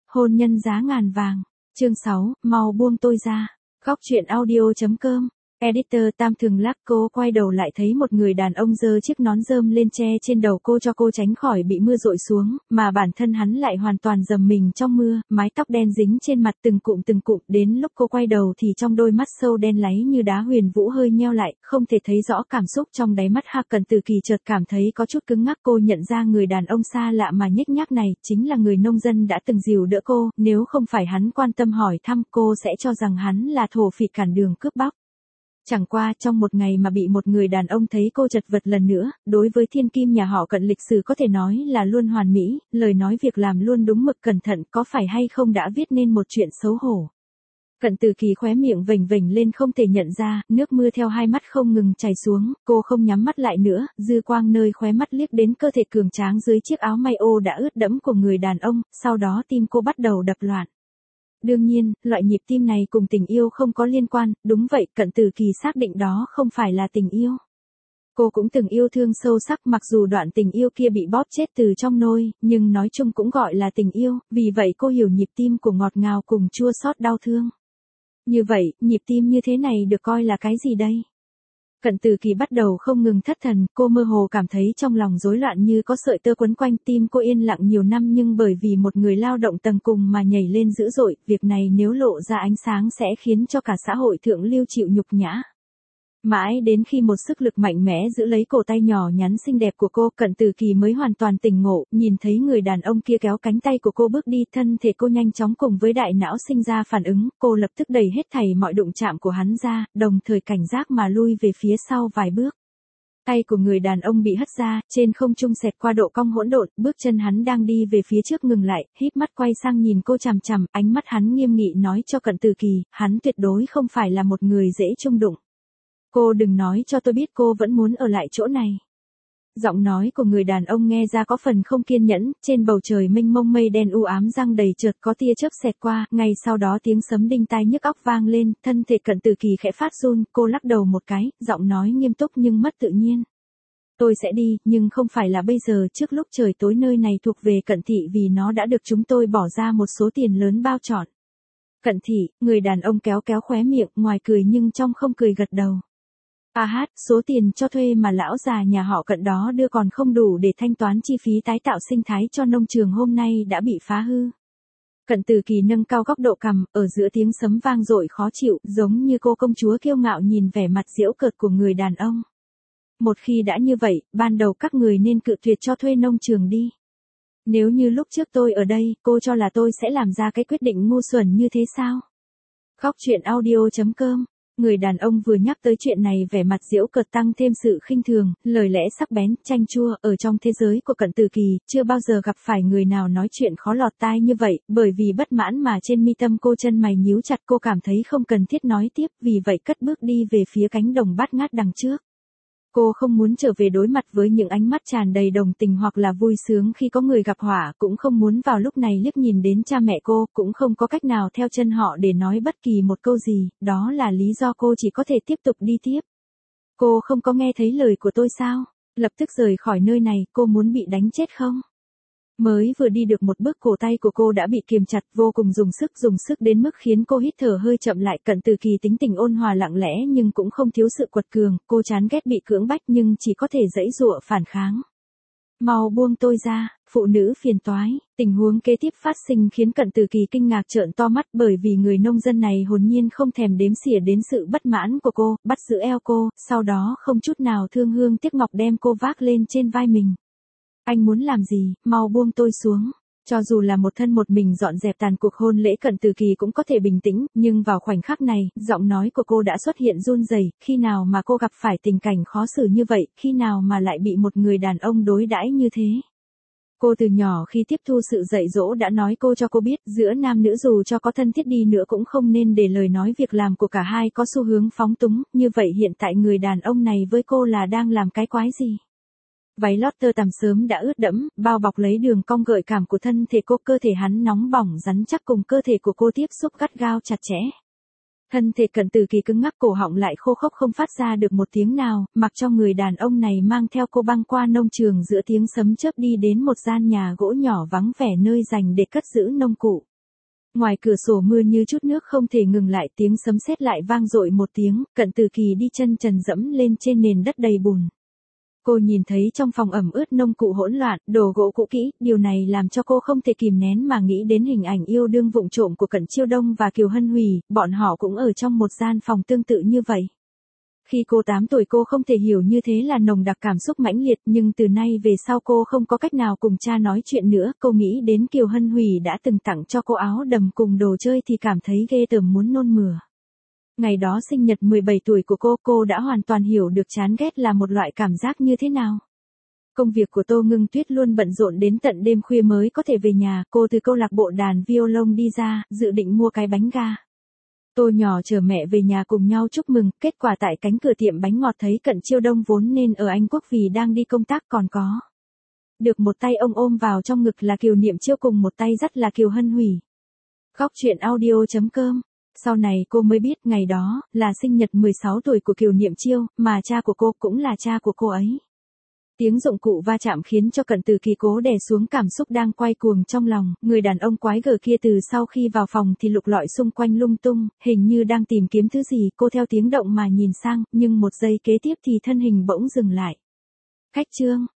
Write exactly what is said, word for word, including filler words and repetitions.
Hôn nhân giá ngàn vàng. Chương sáu, mau buông tôi ra. Góc truyện audio.com. Editor Tam Thường Lắc. Cô quay đầu lại thấy một người đàn ông giơ chiếc nón rơm lên che trên đầu cô cho cô tránh khỏi bị mưa dội xuống, mà bản thân hắn lại hoàn toàn dầm mình trong mưa, mái tóc đen dính trên mặt từng cụm từng cụm. Đến lúc cô quay đầu thì trong đôi mắt sâu đen láy như đá huyền vũ hơi nheo lại, không thể thấy rõ cảm xúc trong đáy mắt. Hạ Cẩn Từ Kỳ chợt cảm thấy có chút cứng ngắc. Cô nhận ra người đàn ông xa lạ mà nhếch nhác này chính là người nông dân đã từng dìu đỡ cô, nếu không phải hắn quan tâm hỏi thăm cô sẽ cho rằng hắn là thổ phỉ cản đường cướp bóc. Chẳng qua trong một ngày mà bị một người đàn ông thấy cô chật vật lần nữa, đối với thiên kim nhà họ Cận lịch sử có thể nói là luôn hoàn mỹ, lời nói việc làm luôn đúng mực cẩn thận, có phải hay không đã viết nên một chuyện xấu hổ. Cận Từ Kỳ khóe miệng vểnh vểnh lên không thể nhận ra, nước mưa theo hai mắt không ngừng chảy xuống, cô không nhắm mắt lại nữa, dư quang nơi khóe mắt liếc đến cơ thể cường tráng dưới chiếc áo may ô đã ướt đẫm của người đàn ông, sau đó tim cô bắt đầu đập loạn. Đương nhiên, loại nhịp tim này cùng tình yêu không có liên quan, đúng vậy, Cận Từ Kỳ xác định đó không phải là tình yêu. Cô cũng từng yêu thương sâu sắc, mặc dù đoạn tình yêu kia bị bóp chết từ trong nôi, nhưng nói chung cũng gọi là tình yêu, vì vậy cô hiểu nhịp tim của ngọt ngào cùng chua xót đau thương. Như vậy, nhịp tim như thế này được coi là cái gì đây? Cận Từ Kỳ bắt đầu không ngừng thất thần, cô mơ hồ cảm thấy trong lòng rối loạn như có sợi tơ quấn quanh. Tim cô yên lặng nhiều năm nhưng bởi vì một người lao động tầng cùng mà nhảy lên dữ dội, việc này nếu lộ ra ánh sáng sẽ khiến cho cả xã hội thượng lưu chịu nhục nhã. Mãi đến khi một sức lực mạnh mẽ giữ lấy cổ tay nhỏ nhắn xinh đẹp của cô, Cận Từ Kỳ mới hoàn toàn tỉnh ngộ, nhìn thấy người đàn ông kia kéo cánh tay của cô bước đi, thân thể cô nhanh chóng cùng với đại não sinh ra phản ứng, cô lập tức đẩy hết thảy mọi đụng chạm của hắn ra, đồng thời cảnh giác mà lui về phía sau vài bước. Tay của người đàn ông bị hất ra, trên không trung xẹt qua độ cong hỗn độn, bước chân hắn đang đi về phía trước ngừng lại, híp mắt quay sang nhìn cô chằm chằm, ánh mắt hắn nghiêm nghị nói cho Cận Từ Kỳ, hắn tuyệt đối không phải là một người dễ chung đụng. Cô đừng nói cho tôi biết cô vẫn muốn ở lại chỗ này. Giọng nói của người đàn ông nghe ra có phần không kiên nhẫn, trên bầu trời mênh mông mây đen u ám giăng đầy, chợt có tia chớp xẹt qua, ngay sau đó tiếng sấm đinh tai nhức óc vang lên, thân thể Cận Từ Kỳ khẽ phát run, cô lắc đầu một cái, giọng nói nghiêm túc nhưng mất tự nhiên. Tôi sẽ đi, nhưng không phải là bây giờ, trước lúc trời tối. Nơi này thuộc về Cận thị vì nó đã được chúng tôi bỏ ra một số tiền lớn bao trọn. Cận thị, người đàn ông kéo kéo khóe miệng, ngoài cười nhưng trong không cười gật đầu. À hát, số tiền cho thuê mà lão già nhà họ Cận đó đưa còn không đủ để thanh toán chi phí tái tạo sinh thái cho nông trường hôm nay đã bị phá hư. Cận Từ Kỳ nâng cao góc độ cằm, ở giữa tiếng sấm vang dội khó chịu, giống như cô công chúa kiêu ngạo nhìn vẻ mặt giễu cợt của người đàn ông. Một khi đã như vậy, ban đầu các người nên cự tuyệt cho thuê nông trường đi. Nếu như lúc trước tôi ở đây, cô cho là tôi sẽ làm ra cái quyết định ngu xuẩn như thế sao? Góc truyện audio.com. Người đàn ông vừa nhắc tới chuyện này vẻ mặt giễu cợt tăng thêm sự khinh thường, lời lẽ sắc bén, chanh chua. Ở trong thế giới của Cận Từ Kỳ, chưa bao giờ gặp phải người nào nói chuyện khó lọt tai như vậy, bởi vì bất mãn mà trên mi tâm cô chân mày nhíu chặt, cô cảm thấy không cần thiết nói tiếp, vì vậy cất bước đi về phía cánh đồng bát ngát đằng trước. Cô không muốn trở về đối mặt với những ánh mắt tràn đầy đồng tình hoặc là vui sướng khi có người gặp họa, cũng không muốn vào lúc này liếc nhìn đến cha mẹ cô, cũng không có cách nào theo chân họ để nói bất kỳ một câu gì, đó là lý do cô chỉ có thể tiếp tục đi tiếp. Cô không có nghe thấy lời của tôi sao? Lập tức rời khỏi nơi này, cô muốn bị đánh chết không? Mới vừa đi được một bước, cổ tay của cô đã bị kiềm chặt, vô cùng dùng sức, dùng sức đến mức khiến cô hít thở hơi chậm lại. Cận Từ Kỳ tính tình ôn hòa lặng lẽ nhưng cũng không thiếu sự quật cường, cô chán ghét bị cưỡng bách nhưng chỉ có thể giãy giụa phản kháng. Mau buông tôi ra, phụ nữ phiền toái. Tình huống kế tiếp phát sinh khiến Cận Từ Kỳ kinh ngạc trợn to mắt, bởi vì người nông dân này hồn nhiên không thèm đếm xỉa đến sự bất mãn của cô, bắt giữ eo cô, sau đó không chút nào thương hương tiếc ngọc đem cô vác lên trên vai mình. Anh muốn làm gì, mau buông tôi xuống. Cho dù là một thân một mình dọn dẹp tàn cuộc hôn lễ, Cận Từ Kỳ cũng có thể bình tĩnh, nhưng vào khoảnh khắc này, giọng nói của cô đã xuất hiện run rẩy. Khi nào mà cô gặp phải tình cảnh khó xử như vậy, khi nào mà lại bị một người đàn ông đối đãi như thế? Cô từ nhỏ khi tiếp thu sự dạy dỗ đã nói cô cho cô biết, giữa nam nữ dù cho có thân thiết đi nữa cũng không nên để lời nói việc làm của cả hai có xu hướng phóng túng, như vậy hiện tại người đàn ông này với cô là đang làm cái quái gì? Váy lót tơ tằm sớm đã ướt đẫm, bao bọc lấy đường cong gợi cảm của thân thể cô, cơ thể hắn nóng bỏng rắn chắc cùng cơ thể của cô tiếp xúc gắt gao chặt chẽ. Thân thể Cận Từ Kỳ cứng ngắc, cổ họng lại khô khốc không phát ra được một tiếng nào, mặc cho người đàn ông này mang theo cô băng qua nông trường giữa tiếng sấm chớp đi đến một gian nhà gỗ nhỏ vắng vẻ nơi dành để cất giữ nông cụ. Ngoài cửa sổ mưa như chút nước không thể ngừng lại, tiếng sấm sét lại vang dội một tiếng, Cận Từ Kỳ đi chân trần dẫm lên trên nền đất đầy bùn. Cô nhìn thấy trong phòng ẩm ướt nông cụ hỗn loạn, đồ gỗ cũ kỹ, điều này làm cho cô không thể kìm nén mà nghĩ đến hình ảnh yêu đương vụng trộm của Cận Chiêu Đông và Kiều Hân Hủy, bọn họ cũng ở trong một gian phòng tương tự như vậy. Khi cô tám tuổi cô không thể hiểu như thế là nồng đặc cảm xúc mãnh liệt, nhưng từ nay về sau cô không có cách nào cùng cha nói chuyện nữa, cô nghĩ đến Kiều Hân Hủy đã từng tặng cho cô áo đầm cùng đồ chơi thì cảm thấy ghê tởm muốn nôn mửa. Ngày đó sinh nhật mười bảy tuổi của cô, cô đã hoàn toàn hiểu được chán ghét là một loại cảm giác như thế nào. Công việc của Tô Ngưng Tuyết luôn bận rộn đến tận đêm khuya mới có thể về nhà, cô từ câu lạc bộ đàn violon đi ra, dự định mua cái bánh ga. Tô nhỏ chờ mẹ về nhà cùng nhau chúc mừng, kết quả tại cánh cửa tiệm bánh ngọt thấy Cận Chiêu Đông vốn nên ở Anh Quốc vì đang đi công tác còn có. Được một tay ông ôm vào trong ngực là Kiều Niệm Chiêu cùng một tay dắt là Kiều Hân Hủy. Góc truyện audio chấm com. Sau này cô mới biết ngày đó là sinh nhật mười sáu tuổi của Kiều Niệm Chiêu, mà cha của cô cũng là cha của cô ấy. Tiếng dụng cụ va chạm khiến cho Cận Từ Kỳ cố đè xuống cảm xúc đang quay cuồng trong lòng, người đàn ông quái gở kia từ sau khi vào phòng thì lục lọi xung quanh lung tung, hình như đang tìm kiếm thứ gì, cô theo tiếng động mà nhìn sang, nhưng một giây kế tiếp thì thân hình bỗng dừng lại. Khách trương,